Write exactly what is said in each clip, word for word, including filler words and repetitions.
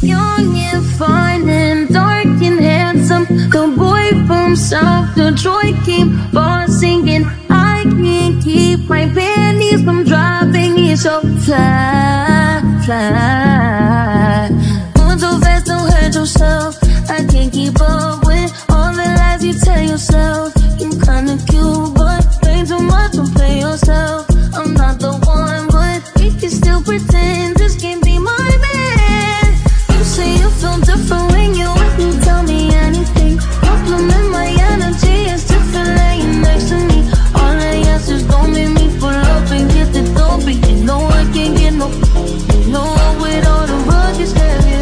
Young and fine and dark and handsome, the boy from South Detroit came for singing. I can't keep my panties from dropping. It's so fly, fly. Going so fast, don't hurt yourself. I can't keep up with all the lies you tell yourself. You're kinda cute, but play too much, don't play yourself. I'm not the one, but we can still pretend this can't be my man. You say you feel different when you with me, tell me anything. Compliment my energy, it's different laying next to me. All I ask is don't make me pull up and get the dope. But you know I can't get no, you know I'm with all the rugged heavy.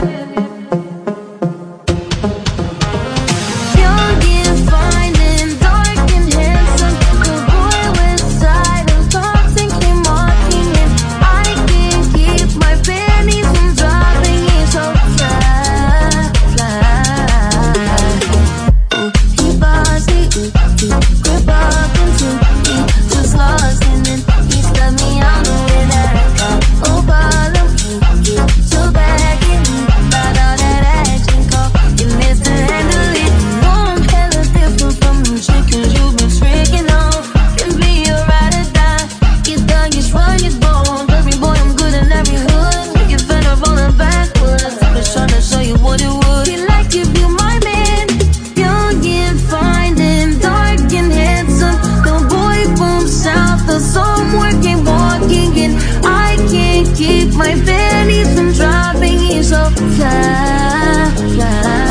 Young and fine and dark and handsome, the boy with side of thoughts and came walking in. I can't keep my panties from dropping. It's so fly, fly. Ooh, he bossy, ooh, he grip up into me, just lost in it. He stepped me out the way that I got. Oh, bottom, you so back in me, got all that action call. You missed the handle it. You know I'm hella different from them chickens you've been tricking off. Can be a ride or die. Get done, get run, get bold. Every boy, I'm good in every hood. Make it better rolling backwards. Just trying to show you what it would be like if you my man. Young and fine and dark and handsome, the boy from South of somewhere came walking in. I can't keep my panties from dropping. He's so fly, fly.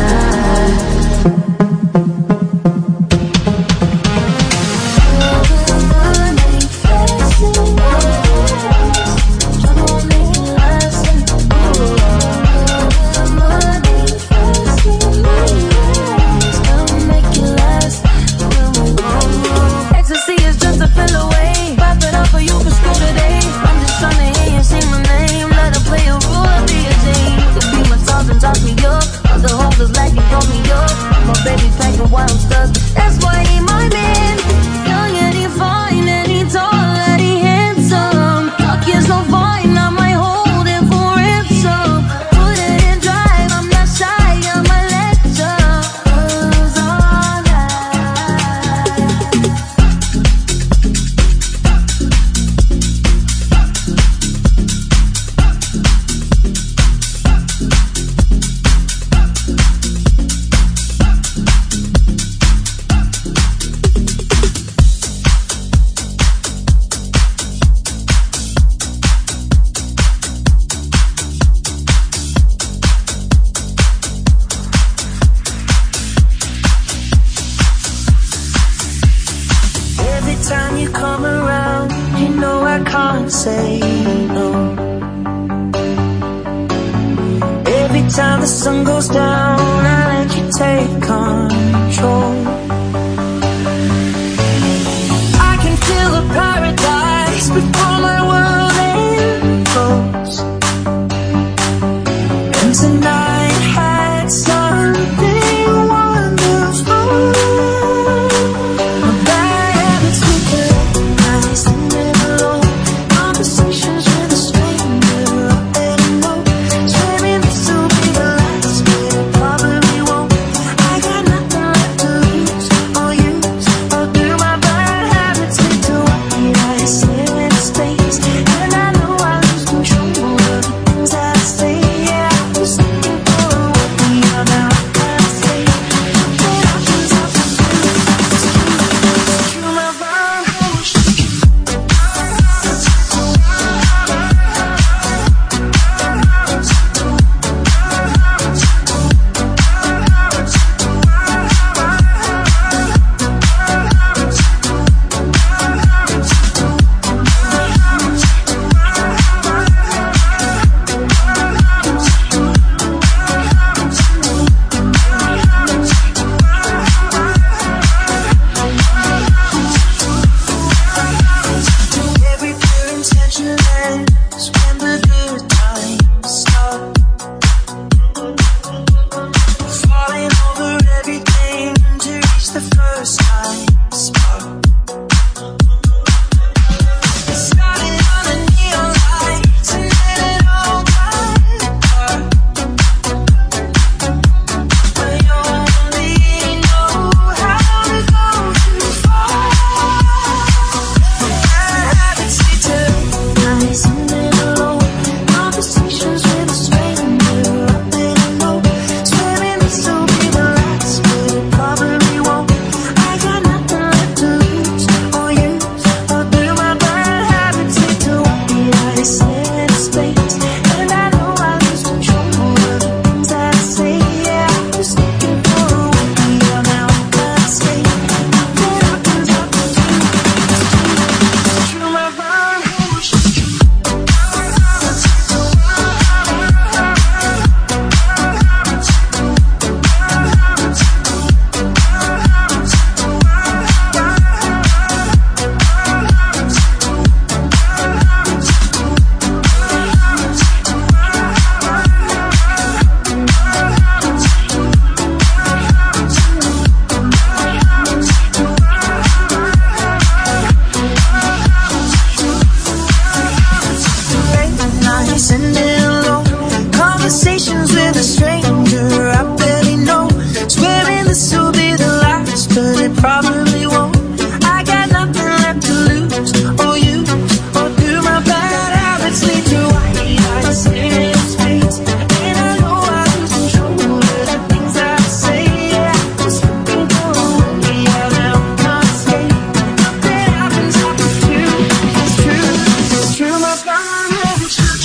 Ecstasy is just a pill away. Pop it up for you for school today. I'm just trying to hear you say my name. Let her play a role, be a Jane. Could be my sauce and toss me up. Other hoes like you call me up. My baby packing while I'm stuck. That's why he my man. Young and he fine and he tall and he handsome. Talking so fine, I might hold it for ransom. Put it in drive, I'm not shy, I'm a lecture. Cause all Every time you come around, you know I can't say no. Every time the sun goes down, I let you take control. I can feel the paradise before my world implodes. And tonight had something wonderful. My bad habits we could recognize and never know. Conversations with a stranger I better know. Swearing this will be the last, but it probably won't. I got nothing left to lose or use or do. My bad habits lead to what I say in space. And I know I lose control of the things I say. Yeah, I was thinking conversations with a stranger I barely know. Swearing this will be the last, but it probably won't. I got nothing left to lose or use, or do my bad habits lead to white eyes staring at space? And I know I lose control of the things I say. Yeah, just looking for a way out of my state. Nothing happens after two. It's true, it's true, my God, it's true.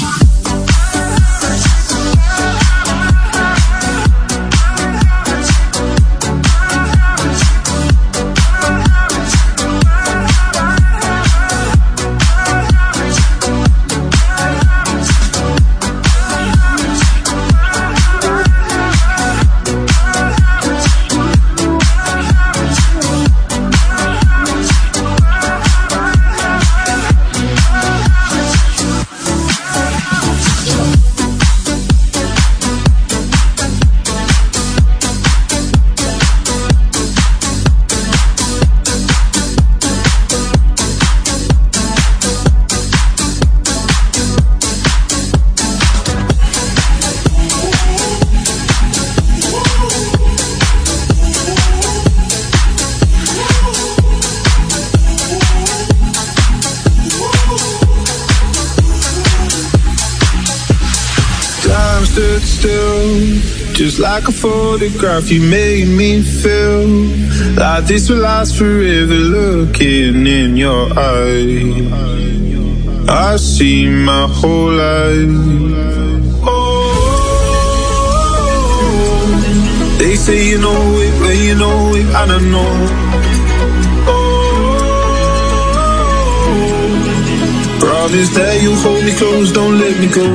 Stood still, just like a photograph. You made me feel like this will last forever. Looking in your eyes, I see my whole life. Oh, they say you know it, but you know it, I don't know. Oh, promise that you'll hold me close, don't let me go.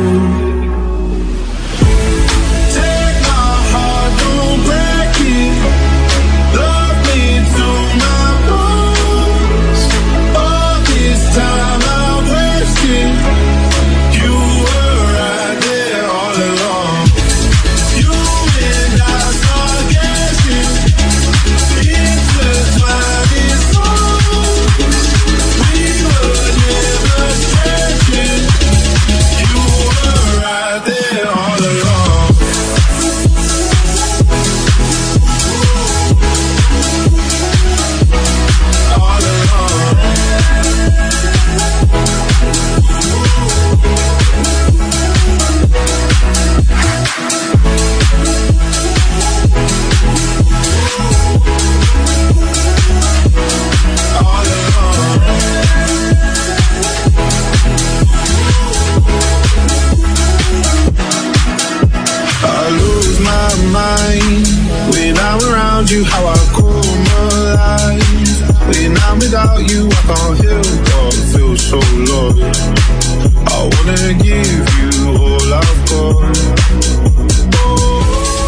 You how I come alive. When I'm without you, I can't help but feel so lost. I wanna give you all I've got. Oh,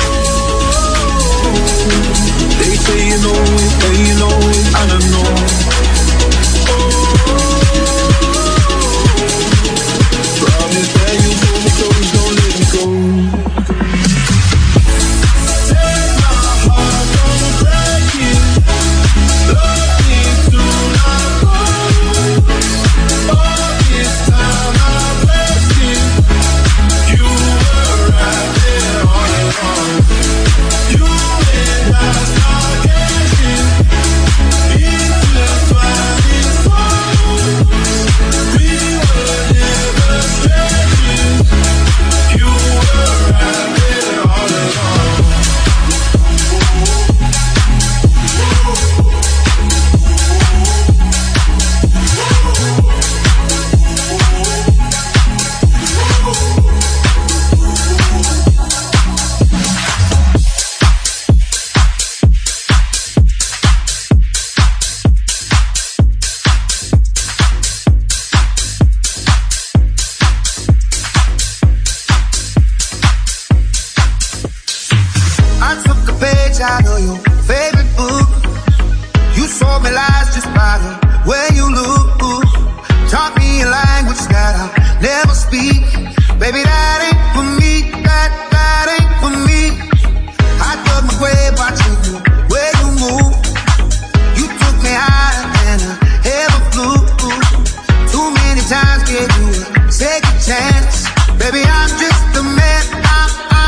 they say you know it, but you know it, I don't know. Oh, promise that you hold me close, don't let me go. Out of your favorite book, you sold me lies just by the way you look. Taught me a language that I'll never speak. Baby, that ain't for me. That that ain't for me. I dug my grave watching the way you move. You took me higher than I ever flew. Too many times gave you a second chance. Baby, I'm just a man. I'm, I'm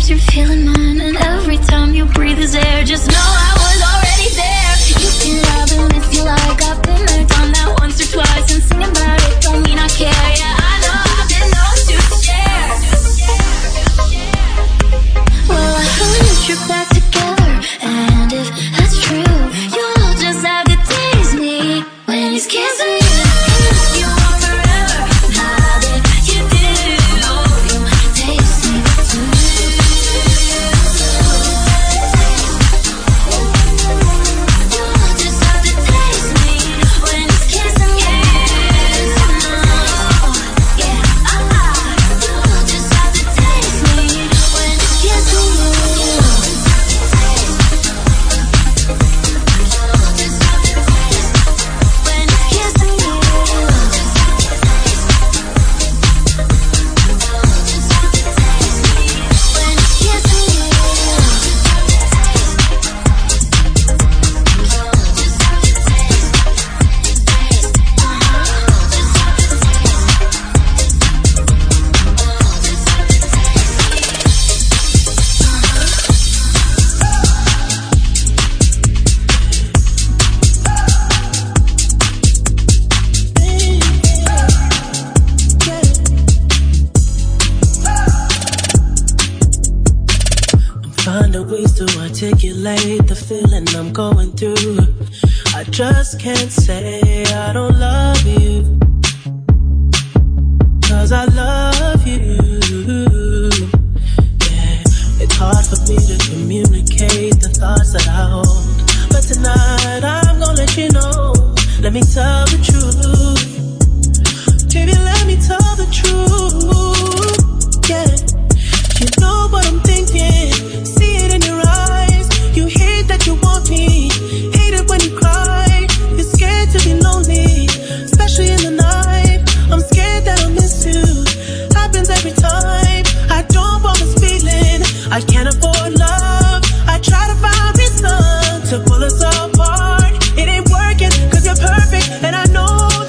times you're feeling mine, and every time you breathe is air. Just know I was already there. You can love and miss you like I've been there, done that once or twice, and singing about it don't mean I care. Yeah, I know I've been known to share. Well, I hope you're back together, and if that's true, you'll just have to taste me when he's kissing you. You want forever, how did you do? You taste me too. You'll just have to taste me when he's kissing you. Yeah, you'll just have to taste me when he's kissing you. Finding ways to articulate the feeling I'm going through. I just can't say I don't love you, 'cause I love you. Yeah, it's hard for me to communicate the thoughts that I hold, but tonight I'm gonna let you know. Let me tell the truth. Baby, let me tell the truth. Yeah, you know what I'm thinking. See it in your eyes. You hate that you want me. Hate it when you cry. You're scared to be lonely, especially in the night. I'm scared that I'll miss you. Happens every time. I don't want this feeling. I can't afford love. I try to find reason to pull us apart. It ain't working 'cause you're perfect, and I know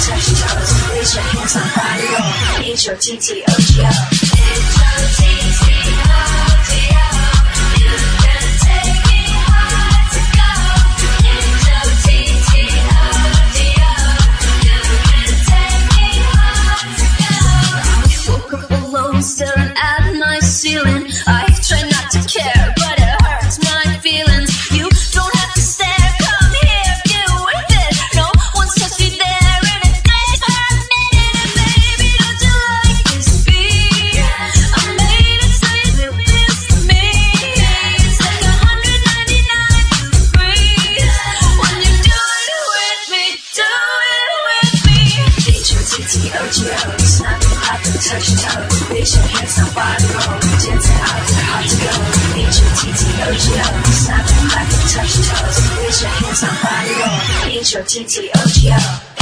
touch your toes. Raise your hands on body roll. H O T T O G O. H O T T O G O. You can take me hard to go. H O T T O G O. You can take me hard to go. I woke up alone, staring at my ceiling. I try not to care, but it hurts my feelings. You don't have to stare, come here, get with it. No one's touched me there in a day for a minute. And baby, don't you like this beat? I made it so you miss me. It's like a hundred ninety-nine degrees when you do it with me, do it with me. H O T T O G O, snap and pop and touch your toes. Raise your hands, now body roll. Dancing out there, hard to go. H O T T O G O, snap and pop and touch your toes. Raise your hands, now body roll. H O T T O G O.